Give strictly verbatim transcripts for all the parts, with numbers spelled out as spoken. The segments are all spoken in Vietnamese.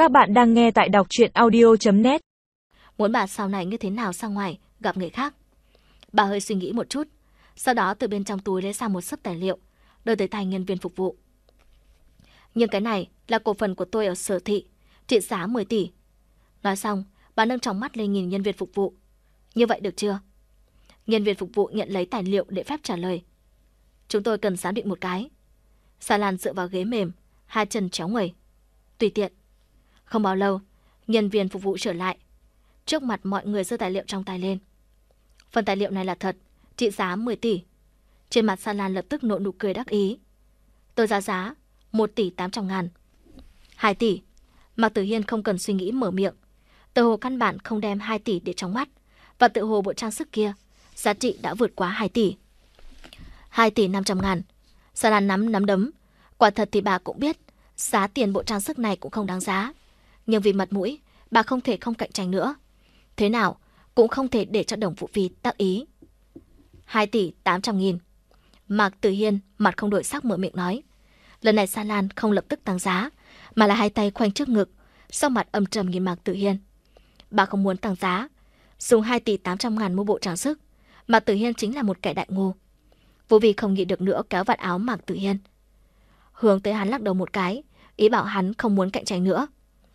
Các bạn đang nghe tại đọc truyện audio chấm net. Muốn bà sau này như thế nào ra ngoài gặp người khác. Bà hơi suy nghĩ một chút, sau đó từ bên trong túi lấy ra một xấp tài liệu, đưa tới tay nhân viên phục vụ. Nhưng cái này là cổ phần của tôi ở Sở Thị, trị giá mười tỷ. Nói xong, bà nâng tròng mắt lên nhìn nhân viên phục vụ. Như vậy được chưa? Nhân viên phục vụ nhận lấy tài liệu để phép trả lời. Chúng tôi cần giám định một cái. Sa Lan dựa vào ghế mềm, hai chân chéo người. Tùy tiện. Không bao lâu, nhân viên phục vụ trở lại. Trước mặt mọi người giơ tài liệu trong tay lên. Phần tài liệu này là thật, trị giá mười tỷ. Trên mặt Sa Lan lập tức nở nụ cười đắc ý. Tôi ra giá một tỷ tám trăm ngàn. hai tỷ. Mạc Tử Hiên không cần suy nghĩ mở miệng. Tự hồ căn bản không đem hai tỷ để trong mắt, và tự hồ bộ trang sức kia giá trị đã vượt quá hai tỷ. hai tỷ năm trăm ngàn. Sa Lan nắm nắm đấm. Quả thật thì bà cũng biết giá tiền bộ trang sức này cũng không đáng giá, nhưng vì mặt mũi, bà không thể không cạnh tranh nữa. Thế nào cũng không thể để cho Đồng Vũ Phi tác ý. hai tỷ tám trăm nghìn. Mạc Tử Hiên mặt không đổi sắc mở miệng nói. Lần này Sa Lan không lập tức tăng giá, mà là hai tay khoanh trước ngực, sau mặt âm trầm nhìn Mạc Tử Hiên. Bà không muốn tăng giá, dùng hai tỷ tám trăm ngàn mua bộ trang sức. Mạc Tử Hiên chính là một kẻ đại ngu. Vũ Phi không nhịn được nữa kéo vạt áo Mạc Tử Hiên, hướng tới hắn lắc đầu một cái, ý bảo hắn không muốn cạnh tranh nữa.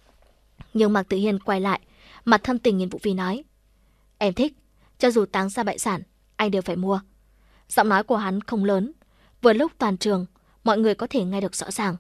Nhưng Mạc Tử Hiên quay lại, mặt thâm tình nhìn Vũ Phi nói. Em thích, cho dù táng ra bại sản, anh đều phải mua. Giọng nói của hắn không lớn, vừa lúc toàn trường, mọi người có thể nghe được rõ ràng.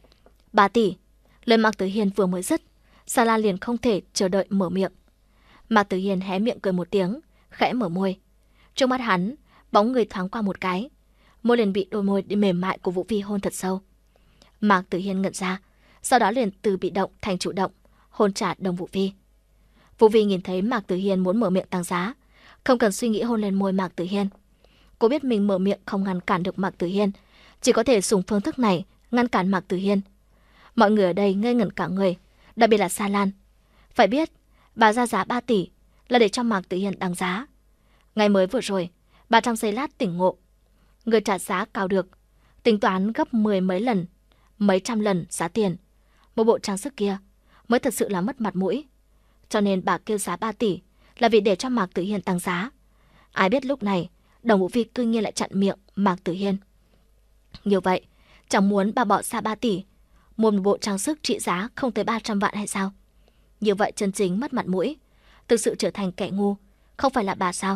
Ba tỷ. Lời Mạc Tử Hiên vừa mới dứt, Sa Lan liền không thể chờ đợi mở miệng. Mạc Tử Hiên hé miệng cười một tiếng, khẽ mở môi. Trước mắt hắn, bóng người thoáng qua một cái, môi liền bị đôi môi mềm mại của Vũ Phi hôn thật sâu. Mạc Tử Hiên ngẩn ra, sau đó liền từ bị động thành chủ động, hôn trả Đồng Vũ Phi. Vũ Phi nhìn thấy Mạc Tử Hiên muốn mở miệng tăng giá, không cần suy nghĩ hôn lên môi Mạc Tử Hiên. Cô biết mình mở miệng không ngăn cản được Mạc Tử Hiên, chỉ có thể dùng phương thức này ngăn cản Mạc Tử Hiên. Mọi người ở đây ngây ngẩn cả người, đặc biệt là Sa Lan. Phải biết, bà ra giá ba tỷ là để cho Mạc Tử Hiên tăng giá. Ngày mới vừa rồi, bà trong giây lát tỉnh ngộ. Người trả giá cao được, tính toán gấp mười mấy lần, mấy trăm lần giá tiền. Một bộ trang sức kia mới thật sự là mất mặt mũi. Cho nên bà kêu giá ba tỷ là vì để cho Mạc Tử Hiên tăng giá. Ai biết lúc này, Đồng Vũ Phi cư nhiên lại chặn miệng Mạc Tử Hiên. Như vậy, chẳng muốn bà bỏ ra ba tỷ, mua một bộ trang sức trị giá không tới ba trăm vạn hay sao? Như vậy chân chính mất mặt mũi, thực sự trở thành kẻ ngu, không phải là bà sao?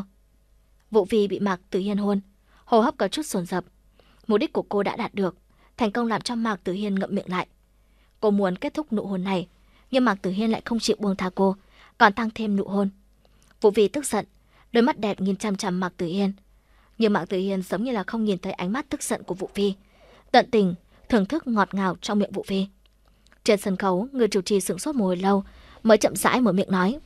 Vũ Phi bị Mạc Tử Hiên hôn, hô hấp có chút dồn dập. Mục đích của cô đã đạt được, thành công làm cho Mạc Tử Hiên ngậm miệng lại. Cô muốn kết thúc nụ hôn này, nhưng Mạc Tử Hiên lại không chịu buông tha cô, còn tăng thêm nụ hôn. Vũ Phi tức giận, đôi mắt đẹp nhìn chăm chăm Mạc Tử Hiên. Nhưng Mạc Tử Hiên giống như là không nhìn thấy ánh mắt tức giận của Vũ Phi, tận tình thưởng thức ngọt ngào trong miệng Vũ Phi. Trên sân khấu, người chủ trì sửng sốt một hồi lâu mới chậm rãi mở miệng nói.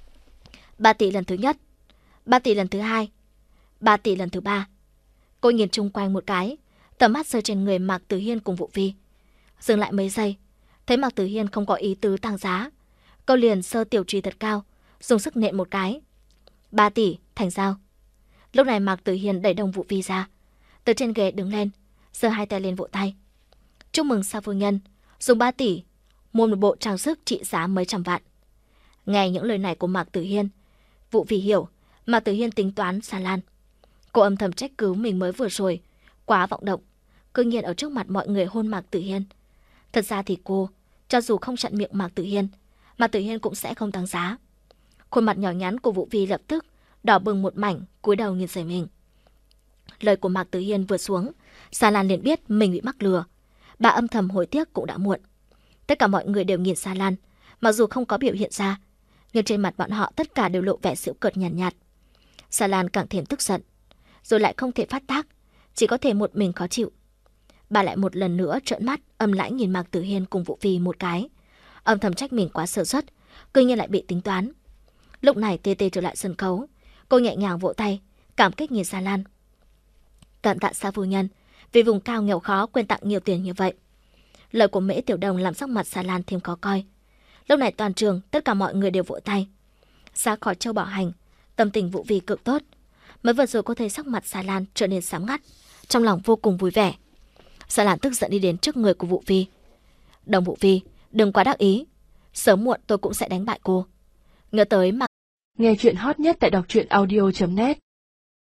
Ba tỷ lần thứ nhất, ba tỷ lần thứ hai, ba tỷ lần thứ ba. Cô nhìn chung quanh một cái, tầm mắt rơi trên người Mạc Tử Hiên cùng Vũ Phi. Dừng lại mấy giây, thấy Mạc Tử Hiên không có ý tứ tăng giá, cô liền sơ tiểu trùy thật cao, dùng sức nện một cái. Ba tỷ, thành giao. Lúc này Mạc Tử Hiên đẩy Đồng Vũ Phi ra, từ trên ghế đứng lên, giơ hai tay lên vỗ tay. Chúc mừng Sa phu nhân, dùng ba tỷ mua một bộ trang sức trị giá mấy trăm vạn. Nghe những lời này của Mạc Tử Hiên, Vũ Phi hiểu Mạc Tử Hiên tính toán Sa Lan. Cô âm thầm trách cứ mình mới vừa rồi quá vọng động, cư nhiên ở trước mặt mọi người hôn Mạc Tử Hiên. Thật ra thì cô, cho dù không chặn miệng Mạc Tử Hiên, Mạc Tử Hiên cũng sẽ không tăng giá. Khuôn mặt nhỏ nhắn của Vũ Phi lập tức đỏ bừng một mảnh, cúi đầu nhìn giày mình. Lời của Mạc Tử Hiên vừa xuống, Sa Lan liền biết mình bị mắc lừa. Bà âm thầm hối tiếc cũng đã muộn. Tất cả mọi người đều nhìn Sa Lan, mặc dù không có biểu hiện ra, nhưng trên mặt bọn họ tất cả đều lộ vẻ giễu cợt nhàn nhạt, nhạt. Sa Lan càng thêm tức giận, rồi lại không thể phát tác, chỉ có thể một mình khó chịu. Bà lại một lần nữa trợn mắt âm lãnh nhìn Mạc Tử Hiên cùng Vũ Phi một cái, âm thầm trách mình quá sơ suất, cư nhiên lại bị tính toán. Lúc này Tê Tê trở lại sân khấu, cô nhẹ nhàng vỗ tay, cảm kích nhìn Sa Lan. Cảm tạ Sa phu nhân vì vùng cao nghèo khó quên tặng nhiều tiền như vậy. Lời của Mễ Tiểu Đồng làm sắc mặt Sa Lan thêm khó coi. Lúc này toàn trường tất cả mọi người đều vỗ tay. Ra khỏi Châu Bảo Hành, tâm tình Vũ Phi cực tốt. Mới vừa rồi cô thấy sắc mặt Sa Lan trở nên sáng ngắt, trong lòng vô cùng vui vẻ. Sa Lan tức giận đi đến trước người của Vũ Phi. Đồng Vũ Phi, đừng quá đắc ý. Sớm muộn tôi cũng sẽ đánh bại cô. Ngỡ tới mà Nghe chuyện hot nhất tại đọc truyện audio chấm net